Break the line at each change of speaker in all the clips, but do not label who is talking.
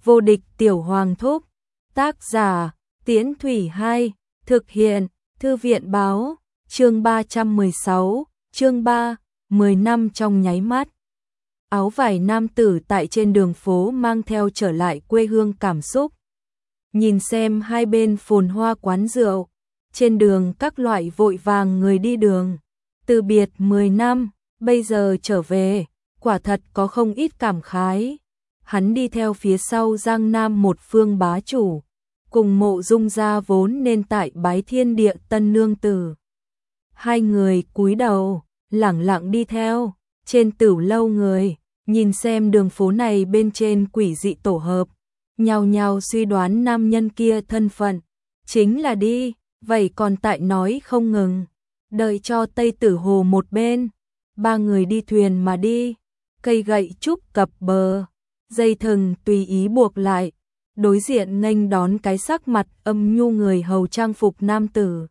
Vô địch tiểu hoàng thúc. Tác giả, Tiễn Thủy 2, thực hiện, Thư viện báo, chương 316, chương 3, 10 năm trong nháy mắt. Áo vải nam tử tại trên đường phố mang theo trở lại quê hương cảm xúc. Nhìn xem hai bên phồn hoa quán rượu, trên đường các loại vội vàng người đi đường. Từ biệt 10 năm, bây giờ trở về, quả thật có không ít cảm khái. Hắn đi theo phía sau Giang Nam một phương bá chủ, cùng Mộ Dung gia vốn nên tại Bái Thiên Địa tân nương tử. Hai người cúi đầu, lẳng lặng đi theo, trên tửu lâu người, nhìn xem đường phố này bên trên quỷ dị tổ hợp, nhao nhao suy đoán nam nhân kia thân phận, chính là đi, vậy còn tại nói không ngừng, đợi cho Tây Tử Hồ một bên, ba người đi thuyền mà đi, cây gậy trúc cập bờ, dây thừng tùy ý buộc lại, đối diện nghênh đón cái sắc mặt âm nhu người hầu trang phục nam tử.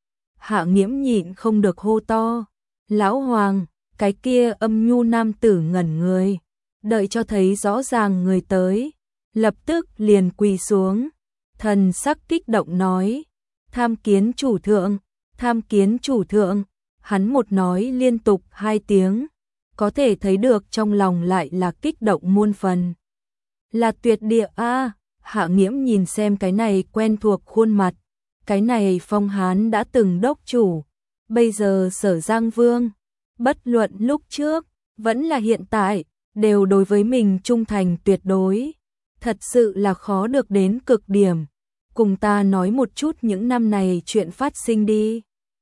Hạ Nghiễm nhịn không được hô to, lão hoàng, cái kia âm nhu nam tử ngẩn người, đợi cho thấy rõ ràng người tới, lập tức liền quỳ xuống, thần sắc kích động nói, tham kiến chủ thượng, tham kiến chủ thượng, hắn một nói liên tục 2 tiếng, có thể thấy được trong lòng lại là kích động muôn phần. Là tuyệt địa a. Hạ Nghiễm nhìn xem cái này quen thuộc khuôn mặt, cái này phong hán đã từng đốc chủ, bây giờ Sở Giang Vương, bất luận lúc trước, vẫn là hiện tại, đều đối với mình trung thành tuyệt đối, thật sự là khó được đến cực điểm. Cùng ta nói một chút những năm này chuyện phát sinh đi.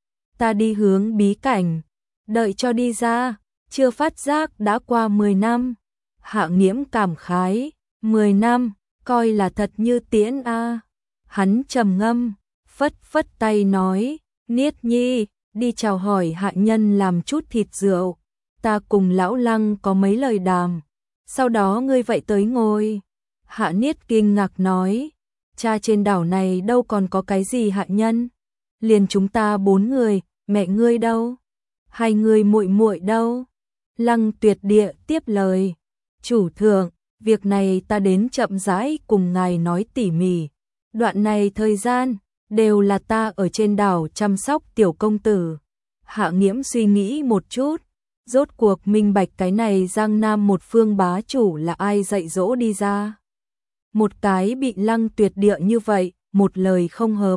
Ta đi hướng bí cảnh, đợi cho đi ra, chưa phát giác đã qua 10 năm. Hạ Nghiễm cảm khái, 10 năm, coi là thật như tiễn a. Hắn trầm ngâm, phất phất tay nói, Niết Nhi, đi chào hỏi hạ nhân làm chút thịt rượu, ta cùng lão Lăng có mấy lời đàm, sau đó ngươi vậy tới ngồi. Hạ Niết kinh ngạc nói, cha trên đảo này đâu còn có cái gì hạ nhân, liền chúng ta 4 người, mẹ ngươi đâu? 2 người muội muội đâu? Lăng Tuyệt Địa tiếp lời, chủ thượng, việc này ta đến chậm rãi cùng ngài nói tỉ mỉ. Đoạn này thời gian, đều là ta ở trên đảo chăm sóc tiểu công tử. Hạ Nghiễm suy nghĩ một chút, rốt cuộc minh bạch cái này Giang Nam một phương bá chủ là ai dạy dỗ đi ra. Một cái bị Lăng Tuyệt Địa như vậy, một lời không hợp,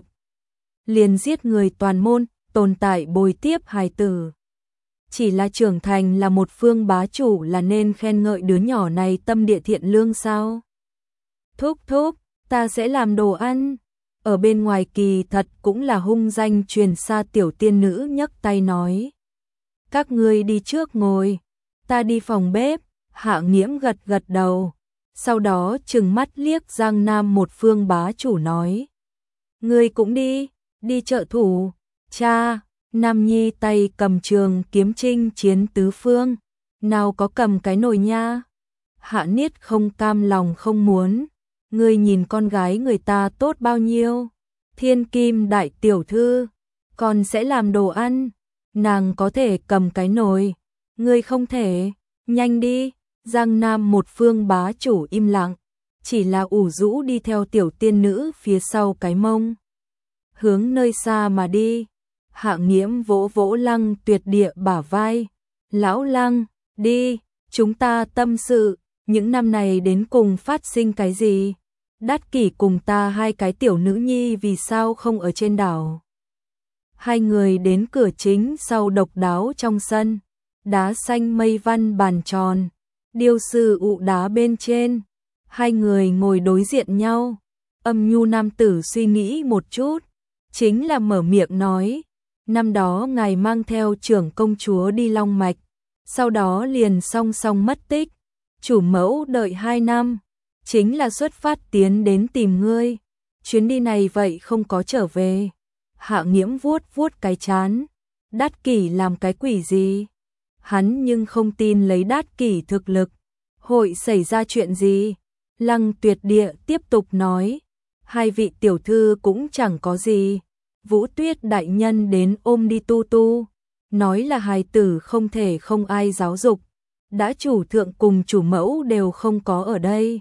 liền giết người toàn môn, tồn tại bồi tiếp hài tử. Chỉ là trưởng thành là một phương bá chủ là nên khen ngợi đứa nhỏ này tâm địa thiện lương sao? Thúc thúc, ta sẽ làm đồ ăn. Ở bên ngoài kỳ thật cũng là hung danh truyền xa tiểu tiên nữ nhấc tay nói. Các ngươi đi trước ngồi, ta đi phòng bếp. Hạ Nghiễm gật gật đầu, sau đó trừng mắt liếc Giang Nam một phương bá chủ nói. Ngươi cũng đi trợ thủ, cha. Nam Nhi tay cầm trường kiếm chinh chiến tứ phương, nào có cầm cái nồi nha. Hạ Niết không cam lòng không muốn, ngươi nhìn con gái người ta tốt bao nhiêu, thiên kim đại tiểu thư, còn sẽ làm đồ ăn, nàng có thể cầm cái nồi, ngươi không thể, nhanh đi. Giang Nam một phương bá chủ im lặng, chỉ là ủ rũ đi theo tiểu tiên nữ phía sau cái mông, hướng nơi xa mà đi. Hạ Nghiễm vỗ vỗ Lăng Tuyệt Địa bả vai, lão Lăng, đi, chúng ta tâm sự, những năm này đến cùng phát sinh cái gì? Đát Kỷ cùng ta 2 cái tiểu nữ nhi vì sao không ở trên đảo? 2 người đến cửa chính sau độc đáo trong sân, đá xanh mây văn bàn tròn, điêu sư ụ đá bên trên, 2 người ngồi đối diện nhau, âm nhu nam tử suy nghĩ một chút, chính là mở miệng nói. Năm đó ngài mang theo trưởng công chúa đi Long Mạch, sau đó liền song song mất tích, chủ mẫu đợi 2 năm, chính là xuất phát tiến đến tìm ngươi, chuyến đi này vậy không có trở về. Hạ Nghiễm vuốt vuốt cái trán, Đát Kỷ làm cái quỷ gì? Hắn nhưng không tin lấy Đát Kỷ thực lực, hội xảy ra chuyện gì? Lăng Tuyệt Địa tiếp tục nói, 2 vị tiểu thư cũng chẳng có gì. Vũ Tuyết đại nhân đến ôm đi tu tu, nói là hài tử không thể không ai giáo dục, đã chủ thượng cùng chủ mẫu đều không có ở đây,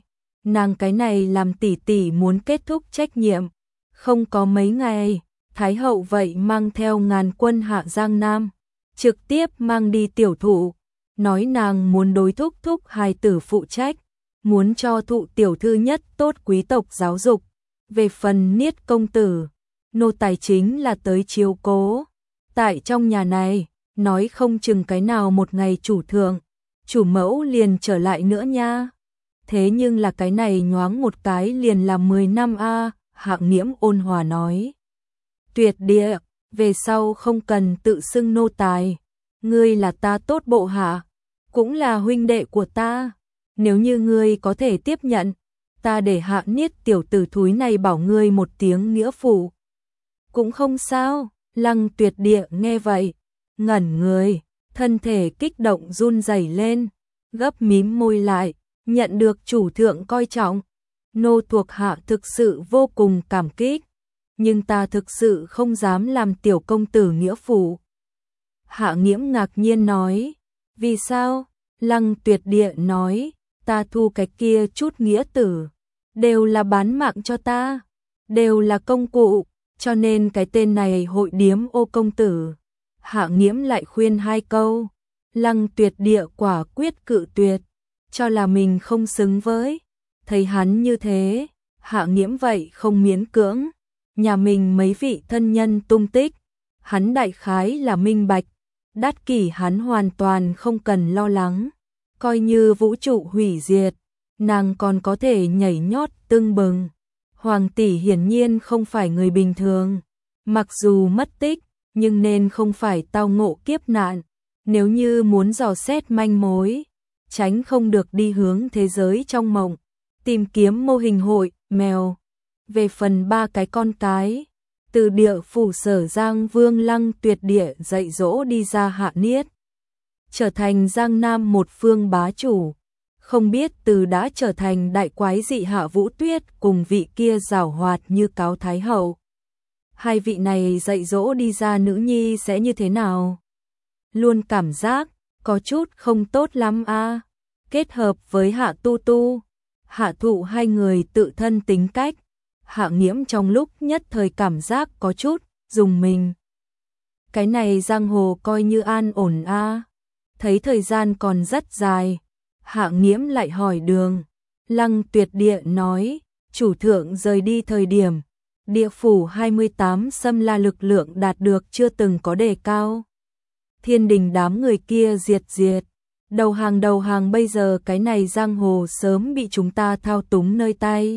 nàng cái này làm tỷ tỷ muốn kết thúc trách nhiệm. Không có mấy ngày, Thái hậu vậy mang theo ngàn quân hạ Giang Nam, trực tiếp mang đi tiểu thụ, nói nàng muốn đối thúc thúc hài tử phụ trách, muốn cho thụ tiểu thư nhất tốt quý tộc giáo dục. Về phần Niết công tử, nô tài chính là tới chiếu cố. Tại trong nhà này, nói không chừng cái nào một ngày chủ thượng, chủ mẫu liền trở lại nữa nha. Thế nhưng là cái này nhoáng một cái liền là 10 năm a. Hạng Nghiễm ôn hòa nói. Tuyệt địa, về sau không cần tự xưng nô tài. Ngươi là ta tốt bộ hạ, cũng là huynh đệ của ta. Nếu như ngươi có thể tiếp nhận, ta để Hạ Niết tiểu tử thúi này bảo ngươi một tiếng nghĩa phụ. Cũng không sao. Lăng Tuyệt Địa nghe vậy, ngẩn người, thân thể kích động run rẩy lên, gấp mím môi lại, nhận được chủ thượng coi trọng. Nô thuộc hạ thực sự vô cùng cảm kích, nhưng ta thực sự không dám làm tiểu công tử nghĩa phụ. Hạ Nghiễm ngạc nhiên nói, vì sao? Lăng Tuyệt Địa nói, ta thu cái kia chút nghĩa tử, đều là bán mạng cho ta, đều là công cụ, cho nên cái tên này hội điếm ô công tử. Hạ Nghiễm lại khuyên hai câu, Lăng Tuyệt Địa quả quyết cự tuyệt, cho là mình không xứng với. Thấy hắn như thế, Hạ Nghiễm vậy không miễn cưỡng, nhà mình mấy vị thân nhân tung tích, hắn đại khái là minh bạch, Đát Kỷ hắn hoàn toàn không cần lo lắng, coi như vũ trụ hủy diệt, nàng còn có thể nhảy nhót tưng bừng. Hoàng tỷ hiển nhiên không phải người bình thường, mặc dù mất tích, nhưng nên không phải tao ngộ kiếp nạn, nếu như muốn dò xét manh mối, tránh không được đi hướng thế giới trong mộng, tìm kiếm mô hình hội, mèo. Về phần ba cái con cái, từ địa phủ Sở Giang Vương Lăng Tuyệt Địa dạy dỗ đi ra Hạ Niết, trở thành Giang Nam một phương bá chủ. Không biết từ đã trở thành đại quái dị Hạ Vũ Tuyết cùng vị kia giảo hoạt như Cáo Thái hậu. Hai vị này dạy dỗ đi ra nữ nhi sẽ như thế nào? Luôn cảm giác có chút không tốt lắm a. Kết hợp với Hạ Tu Tu, Hạ Thụ hai người tự thân tính cách, Hạ Nghiễm trong lúc nhất thời cảm giác có chút dùng mình. Cái này giang hồ coi như an ổn a. Thấy thời gian còn rất dài, Hạ Nghiễm lại hỏi đường. Lăng Tuyệt Địa nói, chủ thượng rời đi thời điểm, địa phủ 28 xâm la lực lượng đạt được chưa từng có đề cao. Thiên đình đám người kia diệt, đầu hàng bây giờ cái này giang hồ sớm bị chúng ta thao túng nơi tay.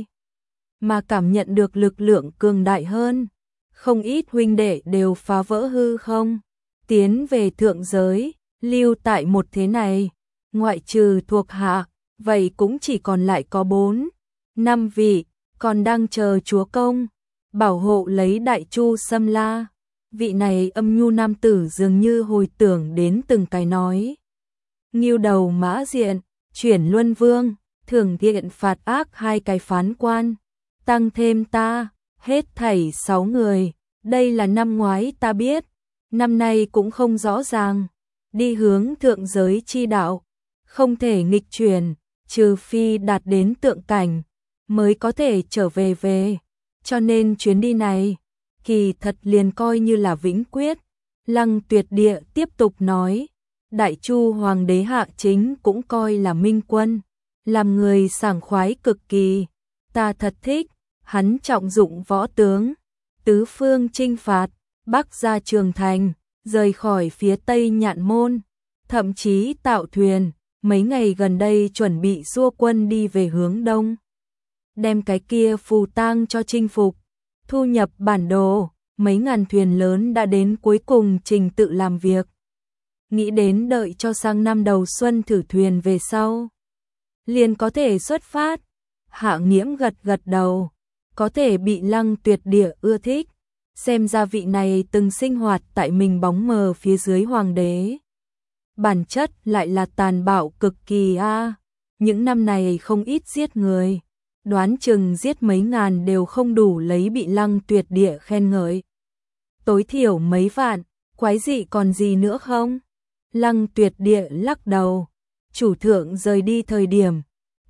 Mà cảm nhận được lực lượng cường đại hơn, không ít huynh đệ đều phá vỡ hư không, tiến về thượng giới, lưu tại một thế này. Ngoại trừ thuộc hạ, vậy cũng chỉ còn lại có 4, 5 vị, còn đang chờ chúa công, bảo hộ lấy Đại Chu xâm la. Vị này âm nhu nam tử dường như hồi tưởng đến từng cái nói. Ngưu đầu Mã Diện, chuyển Luân Vương, thường thiện phạt ác 2 cái phán quan, tăng thêm ta, hết thảy 6 người, đây là năm ngoái ta biết, năm nay cũng không rõ ràng, đi hướng thượng giới chi đạo. Không thể nghịch chuyển, trừ phi đạt đến tượng cảnh, mới có thể trở về. Cho nên chuyến đi này, kỳ thật liền coi như là vĩnh quyết. Lăng Tuyệt Địa tiếp tục nói, Đại Chu Hoàng đế Hạ Chính cũng coi là minh quân, làm người sảng khoái cực kỳ. Ta thật thích, hắn trọng dụng võ tướng, tứ phương chinh phạt, bắc ra Trường Thành, rời khỏi phía Tây Nhạn Môn, thậm chí tạo thuyền. Mấy ngày gần đây chuẩn bị xua quân đi về hướng đông, đem cái kia phù tang cho chinh phục, thu nhập bản đồ, mấy ngàn thuyền lớn đã đến cuối cùng trình tự làm việc. Nghĩ đến đợi cho sang năm đầu xuân thử thuyền về sau, liền có thể xuất phát. Hạ Nghiễm gật đầu, có thể bị Lăng Tuyệt Địa ưa thích, xem ra vị này từng sinh hoạt tại mình bóng mờ phía dưới hoàng đế. Bản chất lại là tàn bạo cực kỳ a. Những năm này không ít giết người, đoán chừng giết mấy ngàn đều không đủ lấy bị Lăng Tuyệt Địa khen ngợi. Tối thiểu mấy vạn, quái dị còn gì nữa không? Lăng Tuyệt Địa lắc đầu, chủ thượng rời đi thời điểm,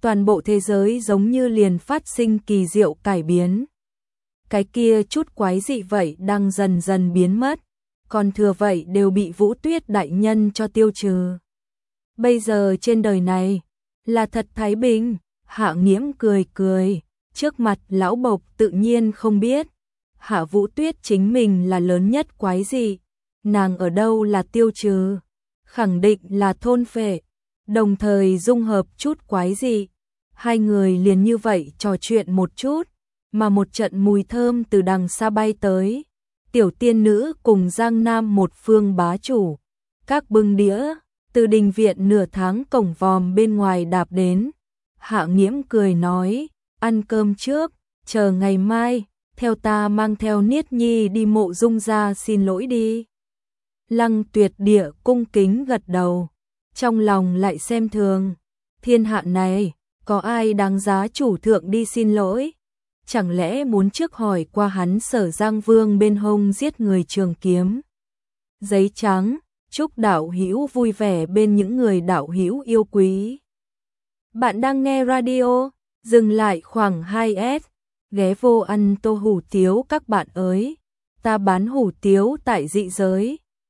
toàn bộ thế giới giống như liền phát sinh kỳ diệu cải biến. Cái kia chút quái dị vậy đang dần dần biến mất, còn thừa vậy đều bị Vũ Tuyết đại nhân cho tiêu trừ. Bây giờ trên đời này là thật thái bình. Hạ Nghiễm cười cười, trước mặt lão bộc tự nhiên không biết. Hạ Vũ Tuyết chính mình là lớn nhất quái dị, nàng ở đâu là tiêu trừ, khẳng định là thôn phệ, đồng thời dung hợp chút quái dị. Hai người liền như vậy trò chuyện một chút, mà một trận mùi thơm từ đằng xa bay tới. Tiểu tiên nữ cùng Giang Nam một phương bá chủ, các bưng đĩa, từ đình viện nửa tháng cổng vòm bên ngoài đạp đến. Hạ Nghiễm cười nói, ăn cơm trước, chờ ngày mai, theo ta mang theo Niết Nhi đi mộ Dung gia xin lỗi đi. Lăng Tuyệt Địa cung kính gật đầu, trong lòng lại xem thường, thiên hạ này, có ai đáng giá chủ thượng đi xin lỗi? Chẳng lẽ muốn trước hỏi qua hắn Sở Giang Vương bên hông giết người trường kiếm? Giấy trắng, chúc đạo hữu vui vẻ bên những người đạo hữu yêu quý. Bạn đang nghe radio, dừng lại khoảng 2S, ghé vô ăn tô hủ tiếu các bạn ơi. Ta bán hủ tiếu tại dị giới,